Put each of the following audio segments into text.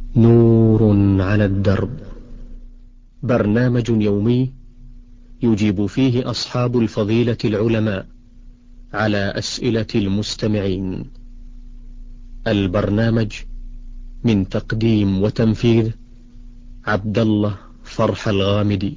نور على الدرب، برنامج يومي يجيب فيه أصحاب الفضيلة العلماء على أسئلة المستمعين. البرنامج من تقديم وتنفيذ عبد الله فرح الغامدي.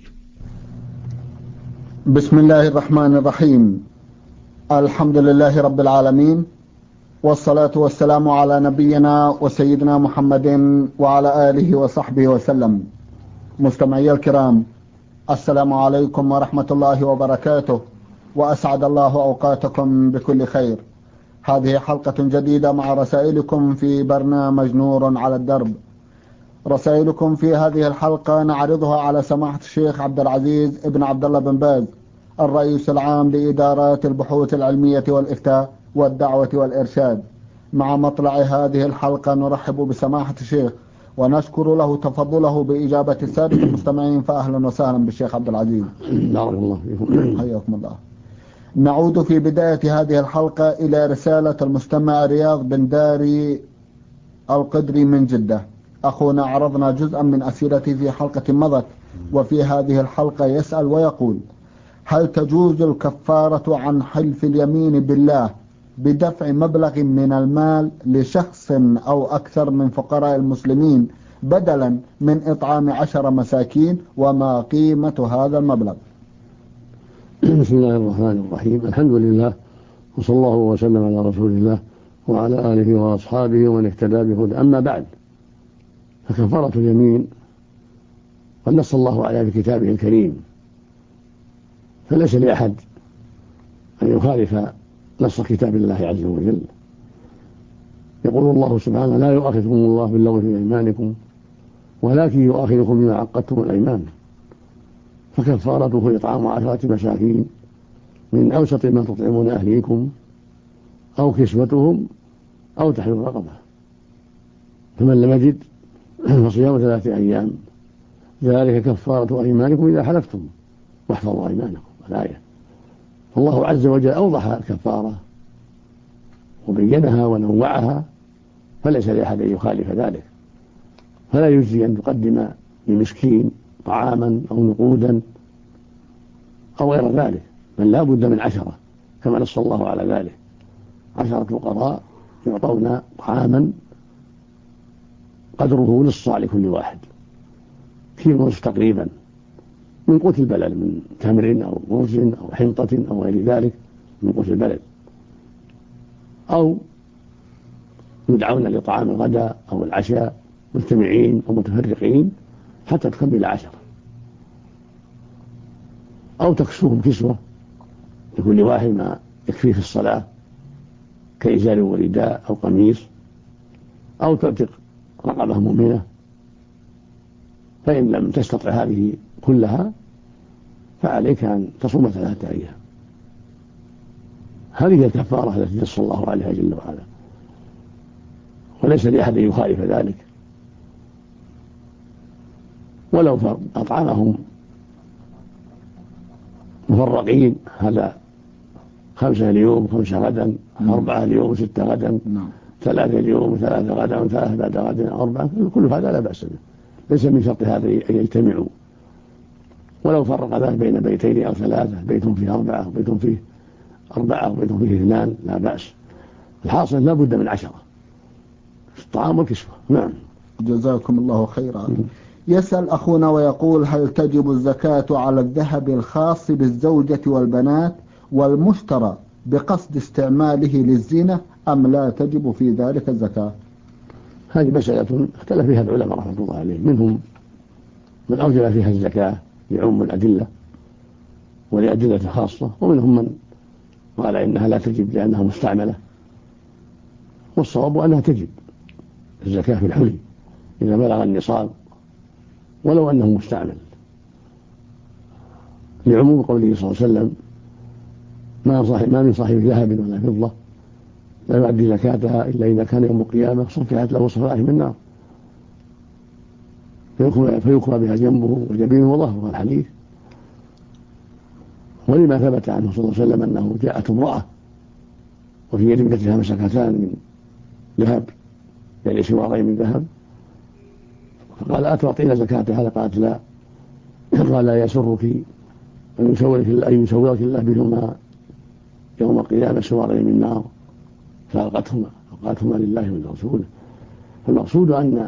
بسم الله الرحمن الرحيم. الحمد لله رب العالمين، والصلاة والسلام على نبينا وسيدنا محمد وعلى آله وصحبه وسلم. مستمعي الكرام، السلام عليكم ورحمة الله وبركاته، وأسعد الله أوقاتكم بكل خير. هذه حلقة جديدة مع رسائلكم في برنامج نور على الدرب. رسائلكم في هذه الحلقة نعرضها على سماحة الشيخ عبد العزيز ابن عبد الله بن باز، الرئيس العام لإدارات البحوث العلمية والإفتاء والدعوة والإرشاد. مع مطلع هذه الحلقة نرحب بسماحة الشيخ ونشكر له تفضله بإجابة السادة المستمعين، فأهلا وسهلا بالشيخ عبد العزيز. بارك الله فيكم. حياكم الله. نعود في بداية هذه الحلقة إلى رسالة المستمع رياض بن داري القدري من جدة. أخونا عرضنا جزءا من أسئلته في حلقة مضت، وفي هذه الحلقة يسأل ويقول: هل تجوز الكفارة عن حلف اليمين بالله بدفع مبلغ من المال لشخص أو أكثر من فقراء المسلمين بدلا من إطعام 10 مساكين؟ وما قيمة هذا المبلغ؟ بسم الله الرحمن الرحيم. الحمد لله، وصلى الله وسلم على رسول الله وعلى آله وأصحابه ومن اهتدى بهداه. أما بعد، فكفارة اليمين قد نص الله عليها في كتابه الكريم، فليس لأحد أن يخالف نص كتاب الله عز وجل. يقول الله سبحانه: لا يؤاخذكم الله باللغو في أيمانكم ولكن يؤاخذكم بما عقدتم الأيمان، فكفارته إطعام 10 مساكين من أوسط ما تطعمون أهليكم أو كسوتهم أو تحرير رقبة، فمن لم يجد فصيام 3 أيام، ذلك كفارة أيمانكم إذا حلفتم واحفظوا أيمانكم. الآية. الله عز وجل أوضح الكفارة وبينها ونوعها، فليس لأحد أن يخالف ذلك. فلا يجزي أن تقدم لمسكين طعاما أو نقودا أو غير ذلك، بل لا بد من 10 كما نص الله على ذلك. 10 فقراء يعطون طعاما قدره نصف صاع لكل واحد، كيلو ونصف تقريبا من قوت البلد، من تمر أو رز أو حنطة أو غير ذلك من قوت البلد، أو يدعون لطعام الغداء أو العشاء مجتمعين أو متفرقين حتى تكمل 10، أو تكسوهم كسوة لكل واحد ما يكفيه في الصلاة كإزار ورداء أو قميص، أو تعتق رقبة مؤمنة. فإن لم تستطع هذه كلها فعليك أن تصوم 3 أيام. هذه الكفارة التي نص الله عليها جل وعلا، وليس لأحد أن يخالف ذلك. ولو أطعمهم مفرقين، هذا 5 اليوم 5 غدا، 4 اليوم 6 غدا، 3 اليوم 3 غدا، 3 بعد غد 4، كل هذا لا بأس به، ليس من شرط هذا أن يجتمعوا. ولو فرق ذلك بين بيتين أو 3، بيت فيه 4 وبيت فيه 4 وبيت فيه 2، لا بأس. الحاصل لا بد من 10 الطعام والكسوة. نعم. جزاكم الله خيرا. يسأل أخونا ويقول: هل تجب الزكاة على الذهب الخاص بالزوجة والبنات والمشترى بقصد استعماله للزينة، أم لا تجب في ذلك الزكاة؟ هذه مسألة اختلف فيها العلماء رحمة الله عليهم، منهم من أوجب فيها الزكاة لعموم الأدلة ولأدلة خاصة، ومنهم من قال إنها لا تجب لأنها مستعملة. والصواب أنها تجب الزكاة في الحلي إذا بلغ النصاب ولو أنه مستعمل، لعموم قوله صلى الله عليه وسلم: ما من صاحب ذهب ولا فضة لا يؤدي زكاتها إلا إذا كان يوم القيامة صفحت له صفائح من نار فيكوى بها جنبه وجبينه وظهره. الحديث. ولما ثبت عنه صلى الله عليه وسلم أنه جاءت امرأة وفي يد ابنتها مسكتان من ذهب، يعني سوارين من ذهب، فقال أتعطينا زكاة هذا؟ قالت لا. قال يسرك أن يسورك الله بهما يوم القيامة سوارين من نار، فألقتهما لله ولرسوله. فالمقصود أن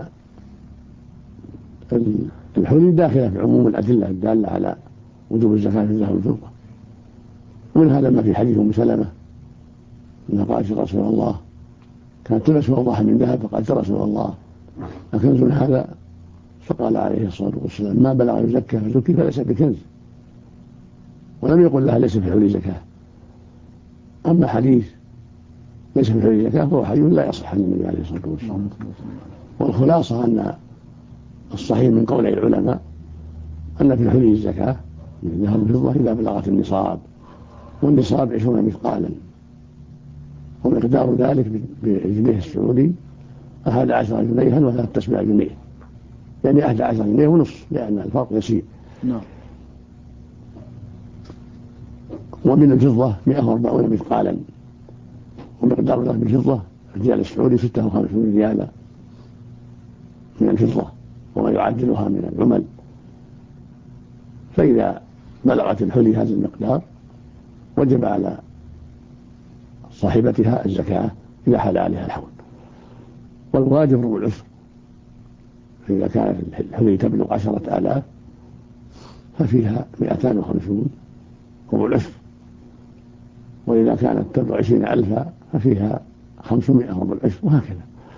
الحلي داخلة في عموم الأدلة الدالة على وجوب الزكاة في الذهب والفضة. ومن هذا ما في حديث أم سلمة أنها قالت يا رسول الله كانت تلبس وضاحة من ذهب، فقالت يا رسول الله أكنز هذا؟ فقال عليه الصلاة والسلام ما بلغ يزكى فزكي فليس بكنز، ولم يقل لها ليس في الحلي زكاة. أما حديث ليس في الحلي زكاة فهو حديث لا يصح عن النبي عليه الصلاة والسلام. والخلاصة أن الصحيح من قول العلماء أن في الحلي الزكاة من الذهب والفضة إذا بلغت النصاب، والنصاب 20 مثقالا، ومقدار ذلك بالجنيه السعودي 11 جنيها و3 جنيه، يعني 11 جنيه ونصف، لأن الفرق يسير. نعم. ومن الفضة 140 مثقالا، ومقدار ذلك بالفضة الريال السعودي 56 ريالا من الفضة وما يعدلها من العمل. فإذا بلغت الحلي هذا المقدار وجب على صاحبتها الزكاة إذا حال عليها الحول. والواجب ربع العشر، فإذا كانت الحلي تبلغ 10,000 ففيها 250 ربع العشر، وإذا كانت تبلغ 20,000 ففيها 500 ربع العشر، وهكذا.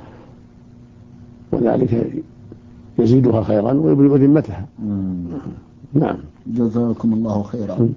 وذلك يزيدها خيرا ويبلغ ذمتها. نعم. جزاكم الله خيرا.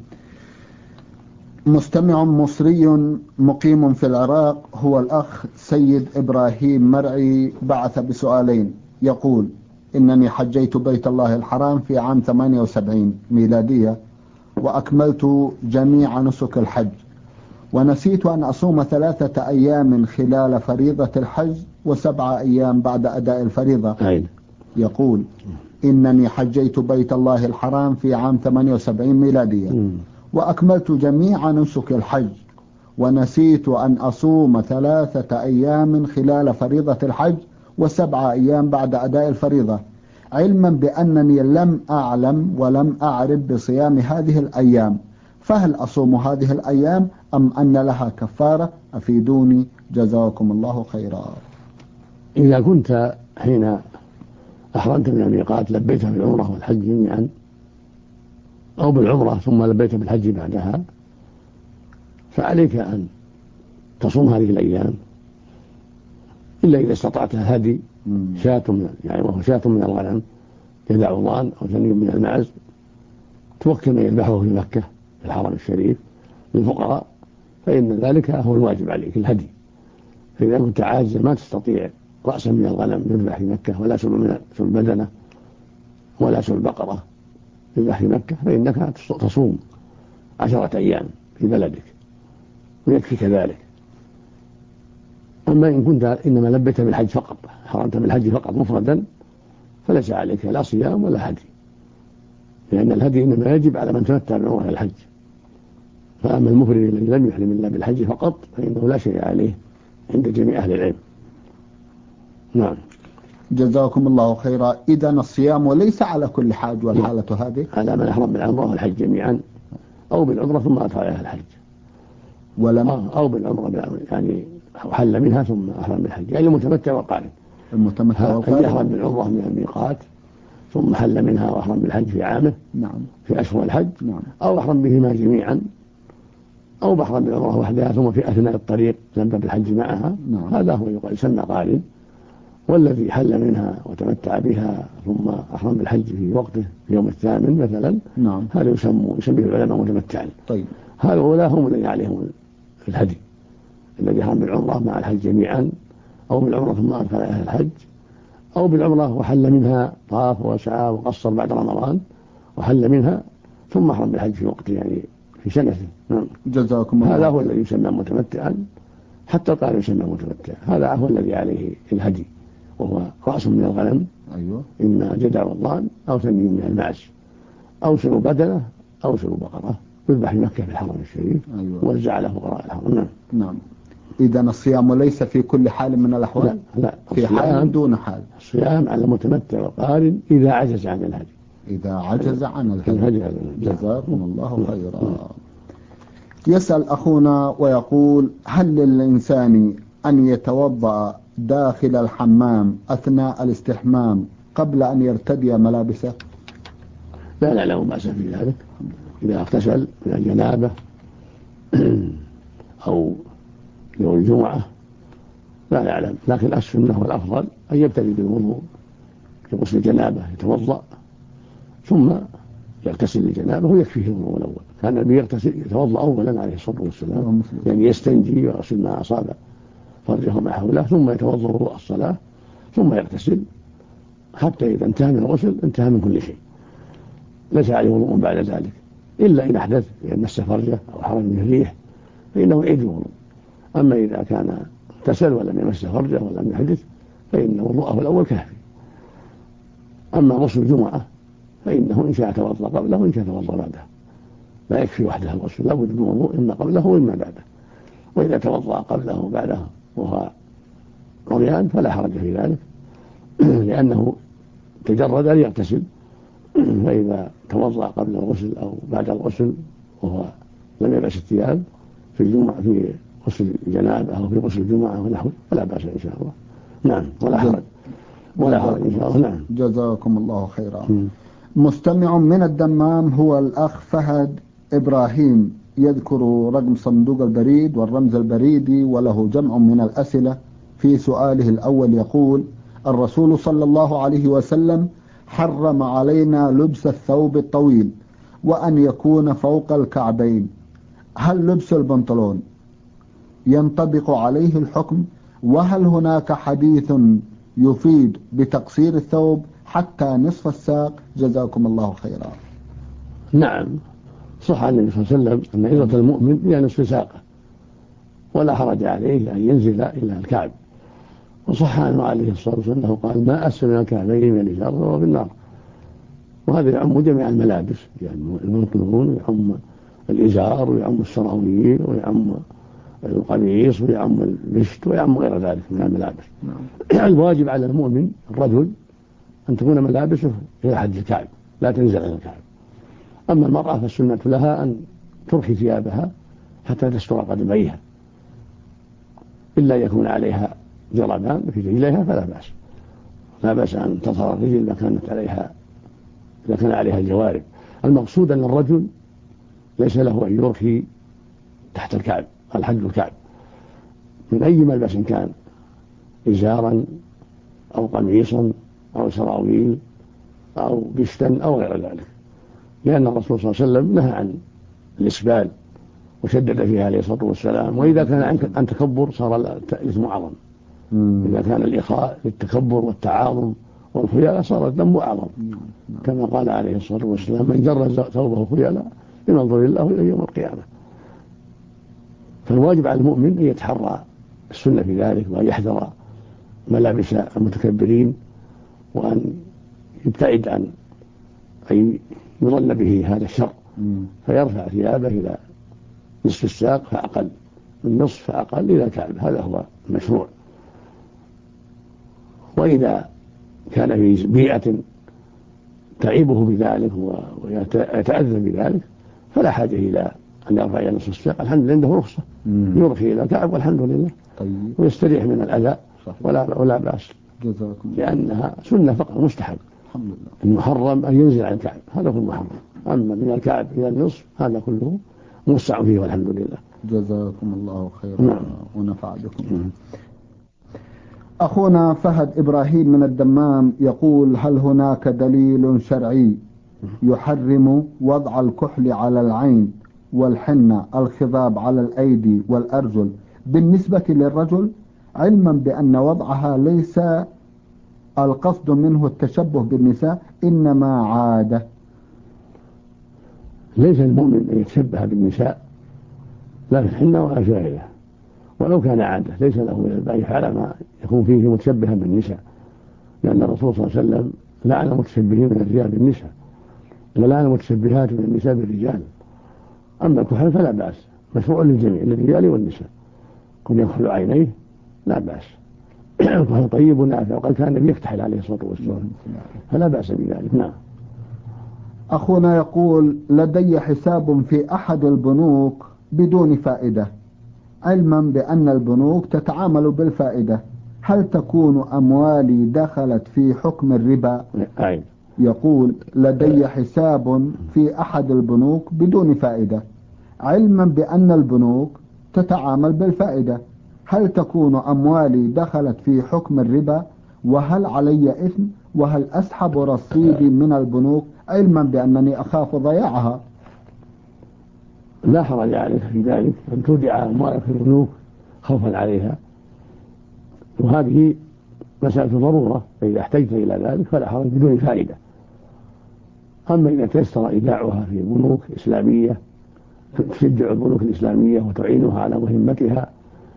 مستمع مصري مقيم في العراق هو الأخ سيد إبراهيم مرعي بعث بسؤالين، يقول: إنني حجيت بيت الله الحرام في عام 78 ميلادية، وأكملت جميع نسك الحج، ونسيت أن أصوم 3 أيام خلال فريضة الحج و7 أيام بعد أداء الفريضة. يقول: إنني حجيت بيت الله الحرام في عام 78 ميلادية، وأكملت جميع نسك الحج، ونسيت أن أصوم 3 أيام خلال فريضة الحج و7 أيام بعد أداء الفريضة، علما بأنني لم أعلم ولم أعرف بصيام هذه الأيام، فهل أصوم هذه الأيام أم أن لها كفارة؟ أفيدوني جزاكم الله خيرا. إذا كنت حين أحرمت من الميقات لبيت بالعمرة والحج جميعا، أو بالعمرة ثم لبيت بالحج بعدها، فعليك أن تصوم هذه الأيام، إلا إذا استطعت هدي شاة وهو شاة من الغنم يدع ضان أو ثني من المعز، توكل من يذبحه في مكة في الحرم الشريف للفقراء، فإن ذلك هو الواجب عليك الهدي. فإذا كنت عاجزا ما تستطيع رأسا من الغنم يذبح في مكة، ولا سلب بدنه، ولا سلب بقرة يذبح في مكة، فإنك تصوم 10 أيام في بلدك ويكفيك ذلك. أما إن كنت إنما لبيت بالحج فقط، حرمت بالحج فقط مفردا، فليس عليك لا صيام ولا هدي، لأن الهدي إنما يجب على من تمتع بعمرة الحج. فأما المفرد الذي لم يحرم إلا بالحج فقط فإنه لا شيء عليه عند جميع أهل العلم. نعم. جزاكم الله خيرا. إذا الصيام وليس على كل حاج والحالة هذه؟ على من أحرم بالعمرة والحج جميعا، أو بالعمرة ثم أتى عليها الحج، أو بالعمرة يعني حل منها ثم أحرم بالحج، يعني المتمتع والقارن. أن يحرم بالعمرة من الميقات ثم حل منها وأحرم بالحج في عامه، نعم، في أشهر الحج، نعم، أو أحرم بهما جميعا، أو بحرم بالعمرة وحدها ثم في أثناء الطريق لم بالحج معها، نعم. هذا هو يسمى قارن. والذي حل منها وتمتع بها ثم أحرم بالحج في وقته في يوم الثامن مثلا، نعم، هذا يسميه العلماء متمتعا. طيب. هؤلاء هم الذين عليهم الهدي، الذي أحرم بالعمرة مع الحج جميعا، أو بالعمرة ثم أدخل عليها الحج، أو بالعمرة وحل منها طاف وسعى وقصر بعد رمضان وحل منها ثم أحرم بالحج في وقته، يعني في سنته. نعم. جزاكم الله. هذا هو الذي يسمى متمتعا، حتى القارن يسمى متمتعا. هذا هو الذي عليه الهدي، وهو رأس من الغنم، أيوة، إما جدع والضان أو ثني من المعز، أو سلو بدنة أو سلو بقرة، يذبح في مكة في الحرم الشريف، أيوة، ووزع على فقراء الحرم. نعم. إذا الصيام ليس في كل حال من الأحوال؟ لا، في حال دون حال. الصيام على المتمتع والقارن إذا عجز عن الهدي. إذا عجز عن الهدي. جزاكم الله خيرا. يسأل أخونا ويقول: هل للإنسان أن يتوضأ داخل الحمام أثناء الاستحمام قبل أن يرتدي ملابسه؟ لا نعلم بأس في ذلك. إذا اغتسل من الجنابة أو يوم الجمعة لا نعلم، لكن السنة والأفضل أن يبتدي بالوضوء بغسل الجنابة، يتوضأ ثم يغتسل الجنابة ويكفيه الوضوء الأول. كان النبي يتوضأ أولا عليه الصلاة والسلام، يعني يستنجي ويغسل ما أصاب فرجه وما حوله، ثم يتوضأ وضوء الصلاة ثم يغتسل حتى إذا انتهى من الغسل انتهى من كل شيء، ليس عليه وضوء بعد ذلك إلا إن أحدث، إن مس فرجه أو حرم من الريح فإنه يعيد الوضوء. أما إذا كان اغتسل ولم يمس فرجه ولم يحدث فإن وضوءه الأول كافي. أما غسل الجمعة فإنه إن شاء توضأ قبله وإن شاء توضأ بعده، لا يكفي وحده الغسل، لا بد من وضوء إما قبله وإما بعده. وإذا توضأ قبله وبعده وهو عريان فلا حرج في ذلك لأنه تجرد أن يغتسل. فإذا توضأ قبل الغسل أو بعد الغسل وهو لم يلبس الثياب في الجمعة في غسل الجنابة أو في غسل الجمعة ونحوه فلا بأس إن شاء الله. نعم، ولا حرج إن شاء الله. نعم، جزاكم الله خيرا. مستمع من الدمام هو الأخ فهد إبراهيم، يذكر رقم صندوق البريد والرمز البريدي وله جمع من الأسئلة. في سؤاله الأول يقول: الرسول صلى الله عليه وسلم حرم علينا لبس الثوب الطويل وأن يكون فوق الكعبين، هل لبس البنطلون ينطبق عليه الحكم؟ وهل هناك حديث يفيد بتقصير الثوب حتى نصف الساق؟ جزاكم الله خيرا. نعم، صح عن النبي صلى الله عليه وسلم أن إزرة المؤمن هي نصف ساقه ولا حرج عليه أن ينزل إلى الكعب. وصح عنه عليه الصلاة والسلام أنه قال: ما أسفل من الكعبين من الإزار فهو في النار. وهذا يعم جميع الملابس، يعني البنطلون ويعم الإزار ويعم السراويل ويعم القميص ويعم المشت ويعم غير ذلك من الملابس. الواجب على المؤمن الرجل أن تكون ملابسه إلى حد الكعب لا تنزل عن الكعب. أما المرأة فالسنة لها أن ترخي ثيابها حتى تستر قدميها، إلا يكون عليها جربان في رجليها فلا بأس، لا بأس أن تظهر الرجل ما كانت عليها إذا كان عليها الجوارب. المقصود أن الرجل ليس له أن يرخي تحت الكعب الحد الكعب من أي ملبس كان، إزارا أو قميصا أو سراويل أو بشتا أو غير ذلك، لأن الرسول صلى الله عليه وسلم نهى عن الإسبال وشدد فيها عليه الصلاة والسلام. وإذا كان عن تكبر صار الإثم أعظم. إذا كان الإخاء للتكبر والتعاظم والخيلاء صار الذنب أعظم، كما قال عليه الصلاة والسلام: من جر ثوبه خيلاء ينظر الله إلى يوم القيامة. فالواجب على المؤمن أن يتحرى السنة في ذلك وأن يحذر ملابس المتكبرين وأن يبتعد عن أن يظن به هذا الشر، فيرفع ثيابه إلى نصف الساق فأقل، من نصف فأقل إلى الكعب، هذا هو المشروع. وإذا كان في بيئة تعيبه بذلك ويتأذى بذلك فلا حاجة إلى أن يرفع إلى نصف الساق، الحمد لله عنده رخصة يرخي إلى الكعب والحمد لله، ويستريح من الأذى ولا بأس، لأنها سنة فقط مستحب. المحرم أن ينزل عن الكعب، هذا هو المحرم. أما من الكعب إلى النصف هذا كله موسع فيه والحمد لله. جزاكم الله خيرا ونفع بكم. أخونا فهد إبراهيم من الدمام يقول: هل هناك دليل شرعي يحرم وضع الكحل على العين والحنة الخضاب على الأيدي والأرجل بالنسبة للرجل، علما بأن وضعها ليس القصد منه التشبه بالنساء إنما عادة؟ ليس المؤمن أن يتشبه بالنساء لا في الحنة ولا في غيرها، ولو كان عادة ليس له أن يفعل ما يكون فيه متشبها بالنساء، لأن الرسول صلى الله عليه وسلم لعن المتشبهين من الرجال بالنساء ولعن المتشبهات من النساء بالرجال. أما الكحل فلا بأس، مشروع للجميع للرجال والنساء. كن يكحل عينيه لا بأس. وهو طيب نافع، وقد كان النبي يفتحل عليه الصلاة والسلام، فلا بأس بذلك. نعم. أخونا يقول: لدي حساب في أحد البنوك بدون فائدة، علما بأن البنوك تتعامل بالفائدة، هل تكون أموالي دخلت في حكم الربا؟ يقول: لدي حساب في أحد البنوك بدون فائدة، علما بأن البنوك تتعامل بالفائدة، هل تكون أموالي دخلت في حكم الربا؟ وهل علي إثم؟ وهل أسحب رصيدي من البنوك علما بأنني أخاف ضياعها؟ لا حرج عليك في ذلك أن تودع أموالك في البنوك خوفا عليها، وهذه مسألة ضرورة، فإذا احتجت إلى ذلك فلا حرج بدون فائدة. أما إذا تيسر إيداعها في بنوك إسلامية تشجع البنوك الإسلامية وتعينها على مهمتها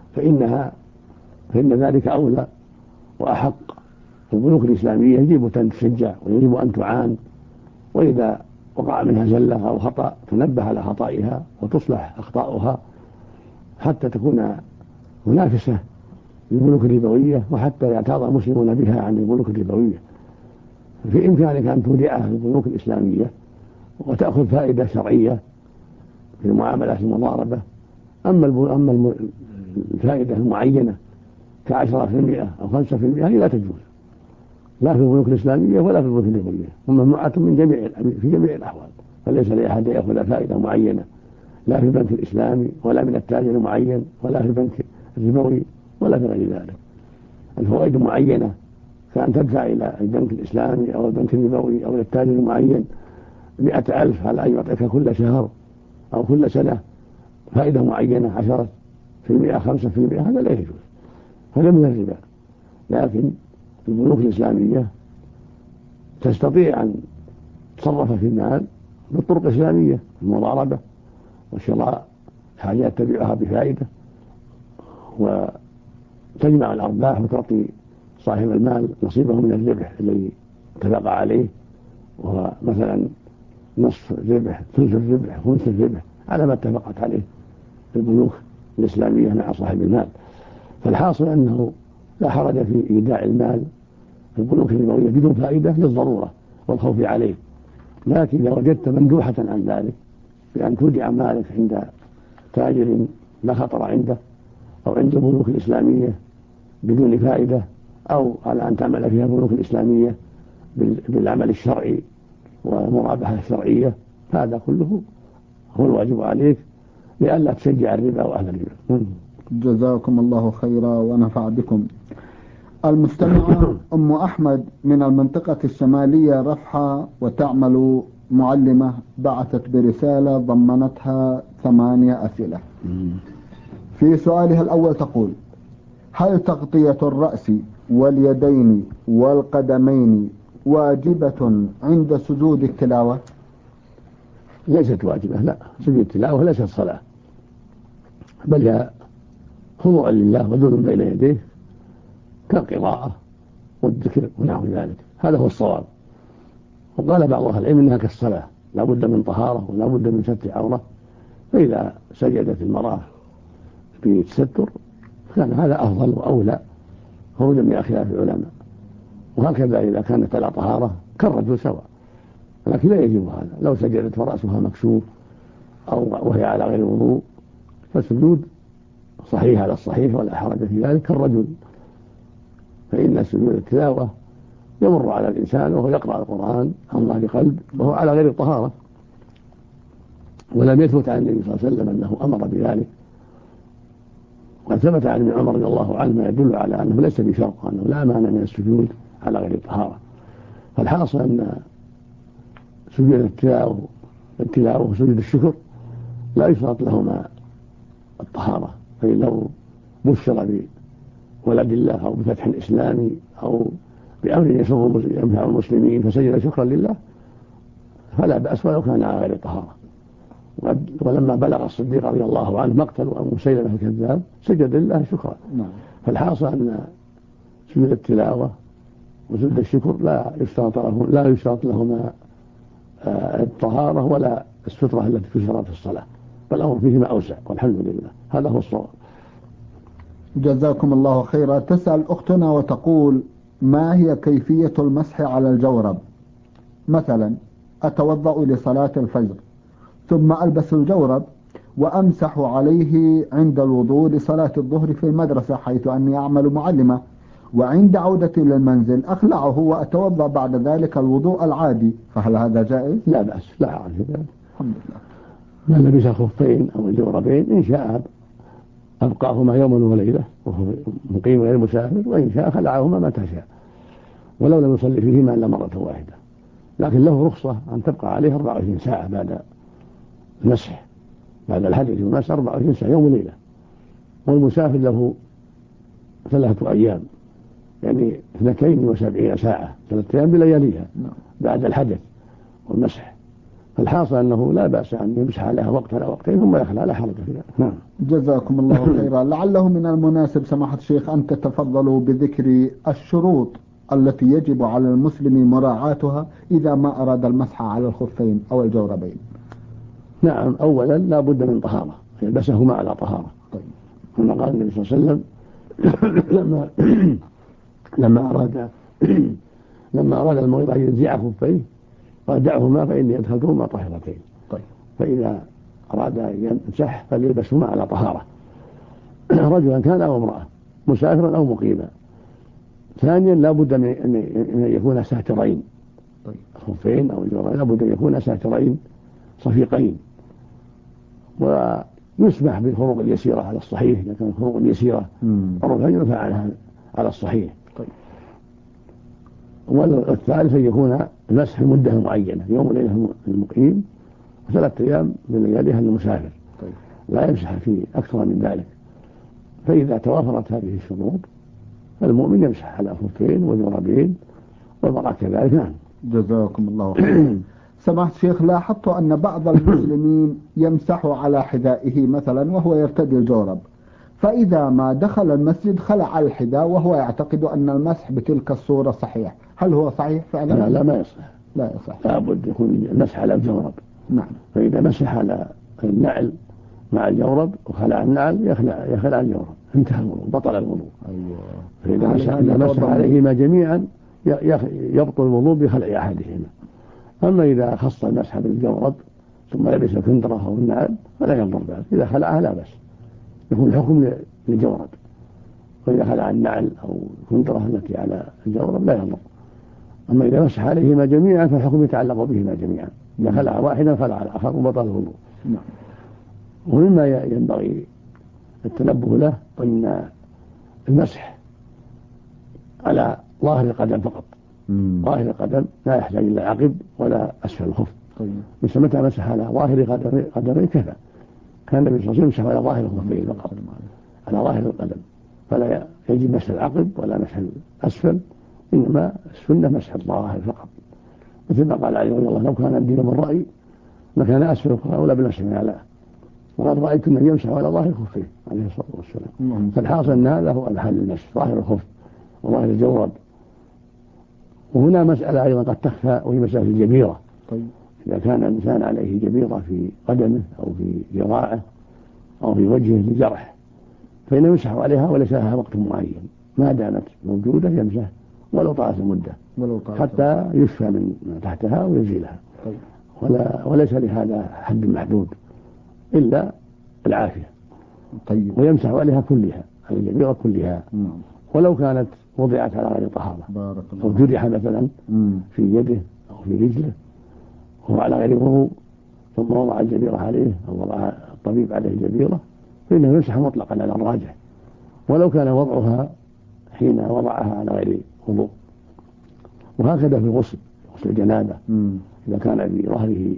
فإن ذلك أولى وأحق. البنوك الإسلامية يجب أن تشجع ويجب أن تعان، وإذا وقع منها زلة أو خطأ تنبه على خطئها وتصلح أخطاؤها حتى تكون منافسة للبنوك الربوية، وحتى يعتاض المسلمون بها عن البنوك الربوية. في إمكانك أن تودعها في البنوك الإسلامية وتأخذ فائدة شرعية في المعاملات المضاربة. أما الفائدة المعينة ك10% أو 5% هذه لا تجوز، لا في البنوك الإسلامية ولا في البنوك الربوية، وممنوعة في جميع الأحوال. فليس لأحد يأخذ فائدة معينة لا في البنك الإسلامي ولا من التاجر المعين ولا في البنك الربوي ولا في غير ذلك. الفوائد معينة، كأن تدفع إلى البنك الإسلامي أو البنك الربوي أو التاجر المعين 100,000 على أن يعطيك كل شهر أو كل سنة فائدة معينة 10%، 5%، هذا لا يجوز، هذا من الربا. لكن البنوك الإسلامية تستطيع أن تصرف في المال بالطرق الإسلامية، المضاربة وشراء حاجات تبيعها بفائدة، وتجمع الأرباح وتعطي صاحب المال نصيبه من الربح الذي اتفق عليه، وهو مثلا نصف الربح، ثلث الربح، خمس الربح، على ما اتفقت عليه البنوك الإسلامية مع صاحب المال. فالحاصل أنه لا حرج في إيداع المال في البنوك الربوية بدون فائدة للضرورة والخوف عليه. لكن إذا وجدت مندوحة عن ذلك بأن تودع مالك عند تاجر لا خطر عنده أو عند البنوك الإسلامية بدون فائدة، أو على أن تعمل فيها البنوك الإسلامية بالعمل الشرعي والمرابحة الشرعية، هذا كله هو الواجب عليك لئلا تشجع الربا وأهل الربا. جزاكم الله خيرا ونفع بكم. المستمعة أم أحمد من المنطقة الشمالية رفحة وتعمل معلمة بعثت برسالة ضمنتها 8 أسئلة. في سؤالها الأول تقول: هل تغطية الرأس واليدين والقدمين واجبة عند سجود التلاوة؟ ليست واجبة، لا، سجود التلاوة ليست صلاة، بل هي خضوع لله وذل بين يديه كالقراءة والذكر ونحو ذلك، هذا هو الصواب. وقال بعض أهل العلم إنها كالصلاة، لا بد من طهارة ولا بد من ستر عورة، فإذا سجدت المرأة بالتستر كان هذا أفضل وأولى خروجا من خلاف العلماء. وهكذا إذا كانت على طهارة كالرجل سواء، لكن لا يجب هذا. لو سجدت ورأسها مكشوف أو وهي على غير وضوء فالسجود صحيح على الصحيح ولا حرج في ذلك كالرجل، فإن سجود التلاوة يمر على الإنسان وهو يقرأ القرآن عن ظهر قلب وهو على غير الطهارة، ولم يثبت عن النبي صلى الله عليه وسلم أنه أمر بذلك. وقد ثبت عن ابن عمر رضي الله عنه ما يدل على أنه ليس بشرط، أنه لا مانع من السجود على غير الطهارة. فالحاصل أن سجود التلاوة وسجود الشكر لا يشترط لهما الطهارة، فإن لو بشر بولد الله أو بفتح إسلامي أو بأمر ينفع المسلمين فسجد شكرا لله فلا بأس ولو كان على غير الطهارة. ولما بلغ الصديق رضي الله عنه مقتل مسيلمة الكذاب سجد لله شكرا. فالحاصل أن سجود التلاوة وسجود الشكر لا يشترط لهما الطهارة ولا السترة التي تشترط في الصلاة، فالأمر فيهما أوسع والحمد لله، هذا هو الصواب. جزاكم الله خيرا. تسأل أختنا وتقول: ما هي كيفية المسح على الجورب؟ مثلا أتوضأ لصلاة الفجر ثم ألبس الجورب وأمسح عليه عند الوضوء لصلاة الظهر في المدرسة حيث أني أعمل معلمة، وعند عودتي للمنزل أخلعه وأتوضأ بعد ذلك الوضوء العادي، فهل هذا جائز؟ لا بأس، لا حرج في ذلك. الحمد لله. من لبس الخفين أو الجوربين إن شاء أبقاهما يوما وليلة وهو مقيم غير مسافر، وإن شاء خلعهما متى شاء، ولو لم يصلي فيهما إلا مرة واحدة، لكن له رخصة أن تبقى عليه 24 ساعة بعد المسح، بعد الحدث والمسح 24 ساعة يوم وليلة. والمسافر له 3 أيام، يعني 72 ساعة، 3 أيام بلياليها بعد الحدث والمسح. فالحاصل أنه لا بأس أن يمسح عليها وقت ولا وقتين ثم يخلع، لا حرج في ذلك. نعم. جزاكم الله خيرا. لعله من المناسب سماحة الشيخ أن تتفضلوا بذكر الشروط التي يجب على المسلم مراعاتها إذا ما أراد المسح على الخفين أو الجوربين. نعم، أولا لا بد من طهارة، يلبسهما على طهارة. طيب. كما قال النبي صلى الله عليه وسلم لما أراد المريض أن ينزع خفيه قال: دعهما فإني أدخلتهما طاهرتين. طيب. فإذا أراد أن يمسح فليلبسهما على طهارة، رجلا كان أو امرأة، مسافرا أو مقيما. ثانيا لا بد من أن يكون ساترين. طيب. الخفين أو الجوربين لا بد أن يكون ساترين صفيقين، ويسمح بالفروق اليسيرة على الصحيح. إذا كانت الفروق اليسيرة عرفا يرفع عنها على الصحيح. طيب. والثالث أن يكون المسح مدة معينة، يوم وليلة للمقيم و3 أيام بلياليها للمسافر. طيب. لا يمسح فيه أكثر من ذلك. فإذا توافرت هذه الشروط فالمؤمن يمسح على خفين وجوربين، والمرأة كذلك. نعم. جزاكم الله خيرا. سماحة الشيخ، لاحظت أن بعض المسلمين يمسح على حذائه مثلا وهو يرتدي الجورب، فإذا ما دخل المسجد خلع الحذاء وهو يعتقد أن المسح بتلك الصورة صحيح، هل هو صحيح فعلا؟ لا ما يصح. لا يصح. لابد يكون المسح على الجورب. نعم. فإذا مسح على النعل مع الجورب وخلع النعل يخلع الجورب، انتهى الوضوء، بطل الوضوء. أيوة. فإذا مسح عليهما جميعا يبطل الوضوء بخلع أحدهما. أما إذا خص المسح بالجورب ثم لبس الكندرة أو النعل فلا ينظر ذلك، إذا خلعها لا بأس، يكون الحكم للجورب. وإذا خلع النعل أو الكندرة التي على الجورب لا ينظر. أما إذا مسح عليهما جميعا فالحكم يتعلق بهما جميعا، إذا خلع واحدا خلع الآخر وبطل الوضوء. نعم. ومما ينبغي التنبه له أن المسح على ظاهر القدم فقط. ظاهر القدم لا يحتاج إلى عقب ولا أسفل الخف. طيب. بس متى مسح على ظاهر قدمين كفى. كان النبي صلى الله عليه وسلم يمسح على ظاهر الخفين فقط، على ظاهر القدم، فلا يجب مسح العقب ولا مسح الأسفل، إنما السنة مسح الظاهر فقط. مثل ما قال علي رضي الله: لو كان الدين بالرأي لكان أسفل الخف أولى بالمسح من أعلاه، وقد رأيت النبي يمسح على ظاهر الخفين عليه الصلاة والسلام. فالحاصل أن هذا هو محل المسح، ظاهر الخف وظاهر الجورب. وهنا مسألة أيضا قد تخفى، وهي مسألة الجبيرة. طيب. إذا كان الإنسان عليه جبيرة في قدمه أو في ذراعه أو في وجهه لجرح فإنه يمسح عليها وليس لها وقت معين، ما دامت موجودة يمسح ولو طالت المدة حتى يشفى من تحتها ويزيلها. طيب. وليس لهذا حد محدود إلا العافية. طيب. ويمسح عليها كلها، على الجبيرة كلها. ولو كانت وضعت على غير طهارة أو جرح مثلا في يده أو في رجله وهو على غير وضوء ثم وضع الجبيرة عليه أو وضع الطبيب عليه الجبيرة فإنه يمسح مطلقا على الراجح، ولو كان وضعها حين وضعها على غير وضوء. وهكذا في غسل الجنابة، إذا كان في ظهره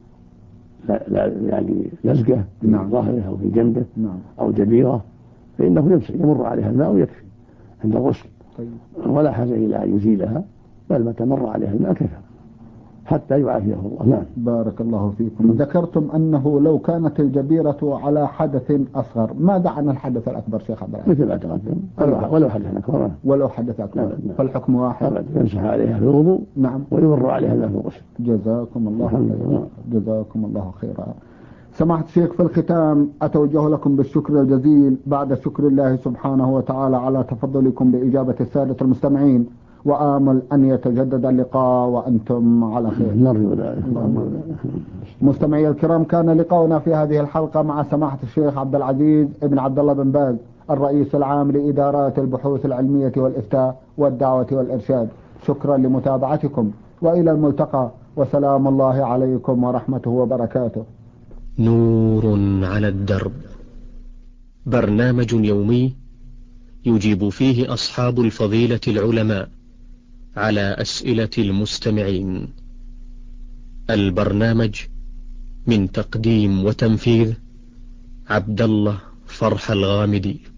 يعني لزقة في ظهره أو في جنبه أو جبيرة فإنه يمر عليها الماء ويكفي عند الغسل. طيب. ولا حاجة إلى أن يزيلها، بل متى مر عليها الماء كفى حتى يعافيه الله. نعم. بارك الله فيكم. ذكرتم أنه لو كانت الجبيرة على حدث أصغر، ماذا عن الحدث الأكبر شيخ عبد العزيز؟ مثل ما تقدم، ولو حدث أكبر. ولو حدث أكبر. فالحكم واحد. يمسح عليها في الوضوء. نعم. ويمر عليها الماء في الغسل. جزاكم الله خيرا. جزاكم الله خيرا. سماحة الشيخ، في الختام أتوجه لكم بالشكر الجزيل بعد شكر الله سبحانه وتعالى على تفضلكم بإجابة السادة المستمعين، وآمل أن يتجدد اللقاء وأنتم على خير. نرجو ذلك. مستمعي الكرام، كان لقاؤنا في هذه الحلقة مع سماحة الشيخ عبد العزيز بن عبد الله بن باز، الرئيس العام لإدارات البحوث العلمية والإفتاء والدعوة والإرشاد. شكرا لمتابعتكم، وإلى الملتقى، وسلام الله عليكم ورحمته وبركاته. نور على الدرب، برنامج يومي يجيب فيه أصحاب الفضيلة العلماء على أسئلة المستمعين. البرنامج من تقديم وتنفيذ عبد الله فرح الغامدي.